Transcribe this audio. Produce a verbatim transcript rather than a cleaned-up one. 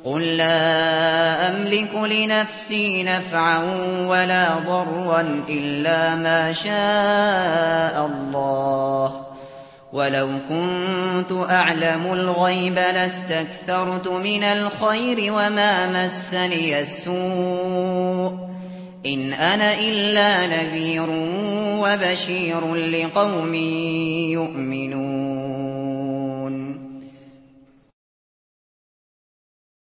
قُل لَّا أَمْلِكُ لِنَفْسِي نَفْعًا وَلَا ضَرًّا إِلَّا مَا شَاءَ اللَّهُ ۗ وَلَوْ كُنتُ أَعْلَمُ الْغَيْبَ لَاسْتَكْثَرْتُ مِنَ الْخَيْرِ وَمَا مَسَّنِيَ السُّوءُ ۚ إِنْ أَنَا إِلَّا نَذِيرٌ وَبَشِيرٌ لِّقَوْمٍ يُؤْمِنُونَ